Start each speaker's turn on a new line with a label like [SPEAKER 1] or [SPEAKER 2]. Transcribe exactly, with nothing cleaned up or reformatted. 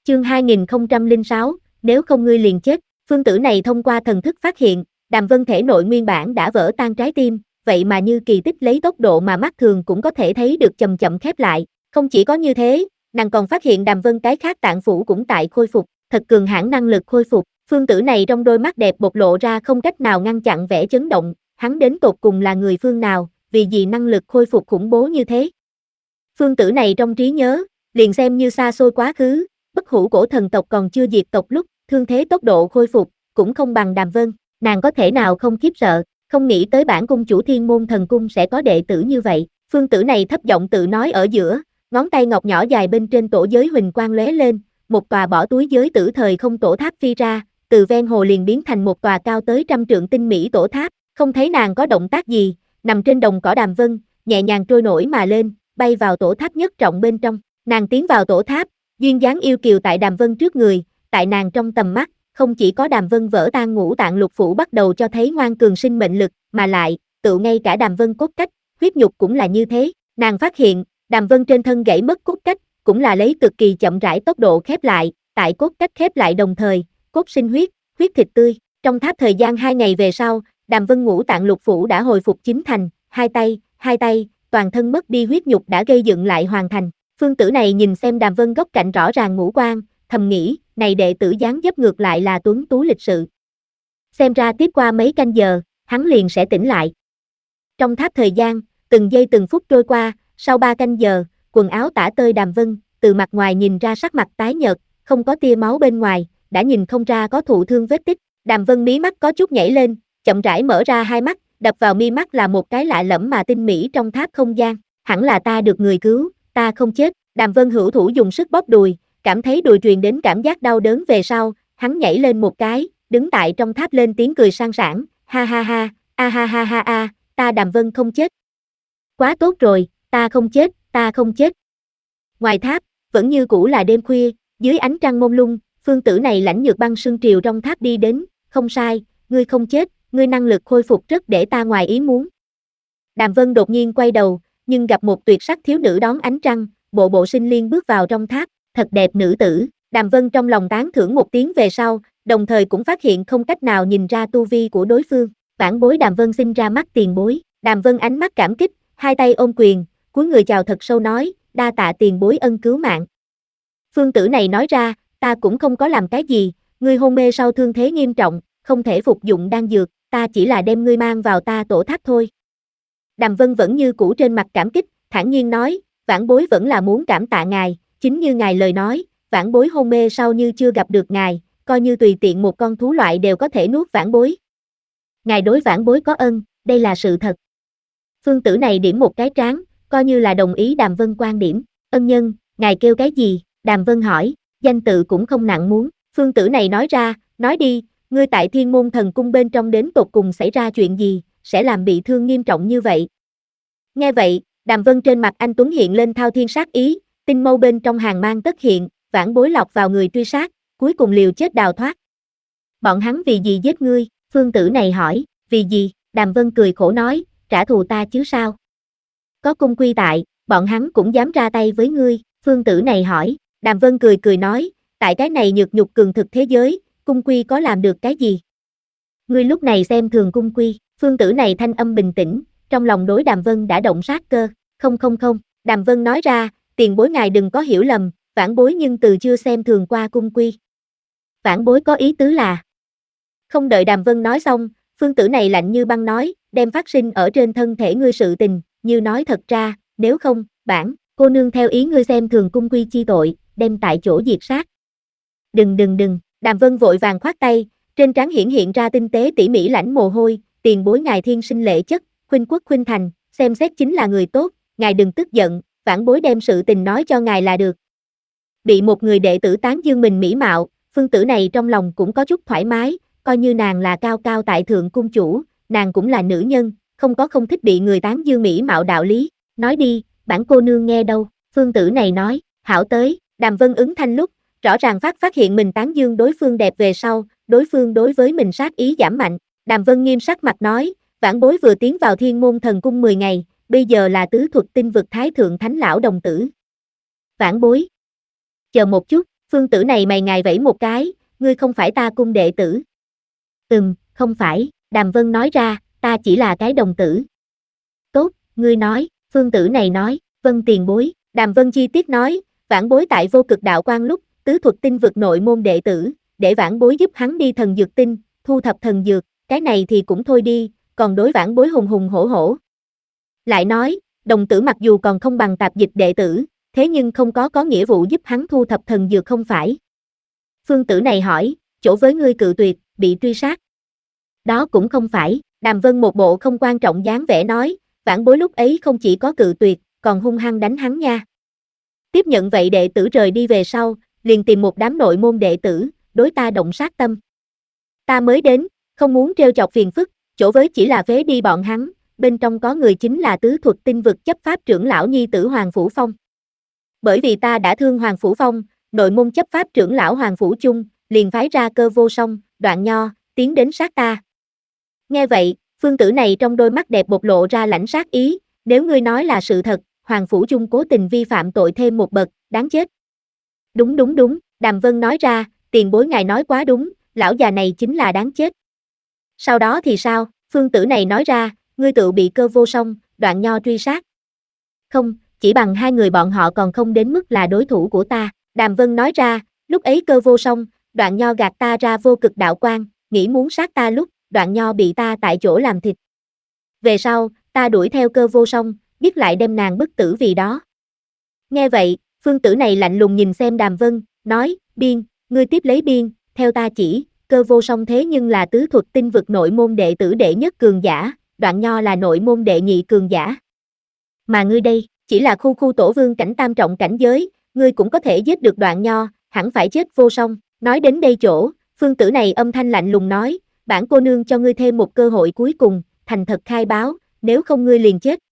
[SPEAKER 1] Chương hai nghìn không trăm lẻ sáu, nếu không ngươi liền chết. Phương tử này thông qua thần thức phát hiện, Đàm Vân thể nội nguyên bản đã vỡ tan trái tim, vậy mà như kỳ tích lấy tốc độ mà mắt thường cũng có thể thấy được chậm chậm khép lại. Không chỉ có như thế, nàng còn phát hiện Đàm Vân cái khác tạng phủ cũng tại khôi phục, thật cường hãn năng lực khôi phục. Phương tử này trong đôi mắt đẹp bộc lộ ra không cách nào ngăn chặn vẻ chấn động, hắn đến tột cùng là người phương nào, vì gì năng lực khôi phục khủng bố như thế. Phương tử này trong trí nhớ, liền xem như xa xôi quá khứ, bất hủ cổ thần tộc còn chưa diệt tộc lúc, thương thế tốc độ khôi phục, cũng không bằng Đàm Vân, nàng có thể nào không khiếp sợ, không nghĩ tới bản cung chủ Thiên Môn Thần Cung sẽ có đệ tử như vậy. Phương tử này thấp giọng tự nói ở giữa, ngón tay ngọc nhỏ dài bên trên tổ giới huỳnh quang lóe lên, một tòa bỏ túi giới tử thời không tổ tháp phi ra, từ ven hồ liền biến thành một tòa cao tới trăm trượng tinh mỹ tổ tháp. Không thấy nàng có động tác gì, nằm trên đồng cỏ Đàm Vân, nhẹ nhàng trôi nổi mà lên, bay vào tổ tháp nhất trọng bên trong. Nàng tiến vào tổ tháp, duyên dáng yêu kiều tại Đàm Vân trước người, tại nàng trong tầm mắt, không chỉ có Đàm Vân vỡ tan ngũ tạng lục phủ bắt đầu cho thấy ngoan cường sinh mệnh lực, mà lại, tự ngay cả Đàm Vân cốt cách, huyết nhục cũng là như thế. Nàng phát hiện, Đàm Vân trên thân gãy mất cốt cách, cũng là lấy cực kỳ chậm rãi tốc độ khép lại, tại cốt cách khép lại đồng thời, cốt sinh huyết, huyết thịt tươi. Trong tháp thời gian hai ngày về sau, Đàm Vân ngũ tạng lục phủ đã hồi phục chín thành, hai tay, hai tay, toàn thân mất đi huyết nhục đã gây dựng lại hoàn thành. Phương tử này nhìn xem Đàm Vân góc cạnh rõ ràng ngũ quan, thầm nghĩ, này đệ tử dáng dấp ngược lại là tuấn tú lịch sự. Xem ra tiếp qua mấy canh giờ, hắn liền sẽ tỉnh lại. Trong tháp thời gian, từng giây từng phút trôi qua, sau ba canh giờ, quần áo tả tơi Đàm Vân, từ mặt ngoài nhìn ra sắc mặt tái nhợt, không có tia máu bên ngoài, đã nhìn không ra có thụ thương vết tích. Đàm Vân mí mắt có chút nhảy lên, chậm rãi mở ra hai mắt, đập vào mi mắt là một cái lạ lẫm mà tinh mỹ trong tháp không gian. Hẳn là ta được người cứu, ta không chết. Đàm Vân hữu thủ dùng sức bóp đùi, cảm thấy đùi truyền đến cảm giác đau đớn về sau, hắn nhảy lên một cái, đứng tại trong tháp lên tiếng cười sang sảng, ha ha ha, a ha ha ha a, ta Đàm Vân không chết. Quá tốt rồi, ta không chết, ta không chết. Ngoài tháp, vẫn như cũ là đêm khuya, dưới ánh trăng mông lung, phương tử này lãnh nhược băng sương triều trong tháp đi đến, không sai, ngươi không chết, ngươi năng lực khôi phục rất để ta ngoài ý muốn. Đàm Vân đột nhiên quay đầu, nhưng gặp một tuyệt sắc thiếu nữ đón ánh trăng, bộ bộ sinh liên bước vào trong tháp, thật đẹp nữ tử. Đàm Vân trong lòng tán thưởng một tiếng về sau, đồng thời cũng phát hiện không cách nào nhìn ra tu vi của đối phương. Vãn bối Đàm Vân sinh ra mắt tiền bối. Đàm Vân ánh mắt cảm kích, hai tay ôm quyền, cúi người chào thật sâu nói, đa tạ tiền bối ân cứu mạng. Phương tử này nói ra, ta cũng không có làm cái gì, ngươi hôn mê sau thương thế nghiêm trọng, không thể phục dụng đan dược, ta chỉ là đem ngươi mang vào ta tổ tháp thôi. Đàm Vân vẫn như cũ trên mặt cảm kích, thản nhiên nói, vãn bối vẫn là muốn cảm tạ ngài, chính như ngài lời nói, vãn bối hôn mê sau như chưa gặp được ngài, coi như tùy tiện một con thú loại đều có thể nuốt vãn bối. Ngài đối vãn bối có ân, đây là sự thật. Phương tử này điểm một cái trán, coi như là đồng ý Đàm Vân quan điểm, ân nhân, ngài kêu cái gì? Đàm Vân hỏi, danh tự cũng không nặng muốn. Phương tử này nói ra, nói đi, ngươi tại Thiên Môn Thần Cung bên trong đến tột cùng xảy ra chuyện gì, sẽ làm bị thương nghiêm trọng như vậy. Nghe vậy, Đàm Vân trên mặt anh tuấn hiện lên thao thiên sát ý, tinh mâu bên trong hàng mang tất hiện, vãn bối lọc vào người truy sát, cuối cùng liều chết đào thoát. Bọn hắn vì gì giết ngươi? Phương tử này hỏi, vì gì? Đàm Vân cười khổ nói, trả thù ta chứ sao? Có cung quy tại, bọn hắn cũng dám ra tay với ngươi. Phương tử này hỏi, Đàm Vân cười cười nói, tại cái này nhược nhục cường thực thế giới, cung quy có làm được cái gì? Ngươi lúc này xem thường cung quy. Phương tử này thanh âm bình tĩnh, trong lòng đối Đàm Vân đã động sát cơ. Không không không, Đàm Vân nói ra, tiền bối ngài đừng có hiểu lầm, vãn bối nhưng từ chưa xem thường qua cung quy. Vãn bối có ý tứ là. Không đợi Đàm Vân nói xong, phương tử này lạnh như băng nói, đem phát sinh ở trên thân thể ngươi sự tình, như nói thật ra, nếu không, bản, cô nương theo ý ngươi xem thường cung quy chi tội, đem tại chỗ diệt sát. Đừng đừng đừng, Đàm Vân vội vàng khoát tay, trên trán hiển hiện ra tinh tế tỉ mỉ lãnh mồ hôi, tiền bối ngài thiên sinh lệ chất, khuynh quốc khuynh thành, xem xét chính là người tốt, ngài đừng tức giận, vãn bối đem sự tình nói cho ngài là được. Bị một người đệ tử tán dương mình mỹ mạo, phương tử này trong lòng cũng có chút thoải mái, coi như nàng là cao cao tại thượng cung chủ, nàng cũng là nữ nhân, không có không thích bị người tán dương mỹ mạo đạo lý, nói đi, bản cô nương nghe đâu, phương tử này nói, hảo tới, Đàm Vân ứng thanh lúc, rõ ràng phát phát hiện mình tán dương đối phương đẹp về sau, đối phương đối với mình sát ý giảm mạnh, Đàm Vân nghiêm sắc mặt nói, vãn bối vừa tiến vào Thiên Môn Thần Cung mười ngày, bây giờ là tứ thuật tinh vực thái thượng thánh lão đồng tử. Vãn bối. Chờ một chút, Phương tử này mày ngài vẫy một cái, ngươi không phải ta cung đệ tử. Ừm, không phải, Đàm Vân nói ra, ta chỉ là cái đồng tử. Tốt, ngươi nói, phương tử này nói, vân tiền bối, Đàm Vân chi tiết nói, vãn bối tại vô cực đạo quan lúc, tứ thuật tinh vực nội môn đệ tử, để vãn bối giúp hắn đi thần dược tinh, thu thập thần dược, cái này thì cũng thôi đi, còn đối vãn bối hùng hùng hổ hổ. Lại nói, đồng tử mặc dù còn không bằng tạp dịch đệ tử, thế nhưng không có có nghĩa vụ giúp hắn thu thập thần dược không phải. Phương tử này hỏi, chỗ với ngươi cự tuyệt, bị truy sát. Đó cũng không phải, Đàm Vân một bộ không quan trọng dáng vẻ nói, vãn bối lúc ấy không chỉ có cự tuyệt, còn hung hăng đánh hắn nha. Tiếp nhận vậy đệ tử rời đi về sau, liền tìm một đám nội môn đệ tử, đối ta động sát tâm. Ta mới đến, không muốn trêu chọc phiền phức, chỗ với chỉ là phế đi bọn hắn, bên trong có người chính là tứ thuật tinh vực chấp pháp trưởng lão nhi tử Hoàng Phủ Phong. Bởi vì ta đã thương Hoàng Phủ Phong, nội môn chấp pháp trưởng lão Hoàng Phủ Chung, liền phái ra Cơ Vô Song, Đoạn Nho, tiến đến sát ta. Nghe vậy, phương tử này trong đôi mắt đẹp bộc lộ ra lãnh sát ý, nếu ngươi nói là sự thật, Hoàng Phủ Chung cố tình vi phạm tội thêm một bậc, đáng chết. Đúng đúng đúng, Đàm Vân nói ra, tiền bối ngài nói quá đúng, lão già này chính là đáng chết. Sau đó thì sao, phương tử này nói ra, ngươi tự bị Cơ Vô Song, Đoạn Nho truy sát. Không, chỉ bằng hai người bọn họ còn không đến mức là đối thủ của ta, Đàm Vân nói ra, lúc ấy Cơ Vô Song, Đoạn Nho gạt ta ra vô cực đạo quan, nghĩ muốn sát ta lúc, Đoạn Nho bị ta tại chỗ làm thịt. Về sau, ta đuổi theo Cơ Vô Song, biết lại đem nàng bức tử vì đó. Nghe vậy, phương tử này lạnh lùng nhìn xem Đàm Vân, nói, biên, ngươi tiếp lấy biên, theo ta chỉ, Cơ Vô Song thế nhưng là tứ thuật tinh vực nội môn đệ tử đệ nhất cường giả, Đoạn Nho là nội môn đệ nhị cường giả. Mà ngươi đây, chỉ là khu khu tổ vương cảnh tam trọng cảnh giới, ngươi cũng có thể giết được Đoạn Nho, hẳn phải chết Vô Song. Nói đến đây chỗ, phương tử này âm thanh lạnh lùng nói, bản cô nương cho ngươi thêm một cơ hội cuối cùng, thành thật khai báo, nếu không ngươi liền chết.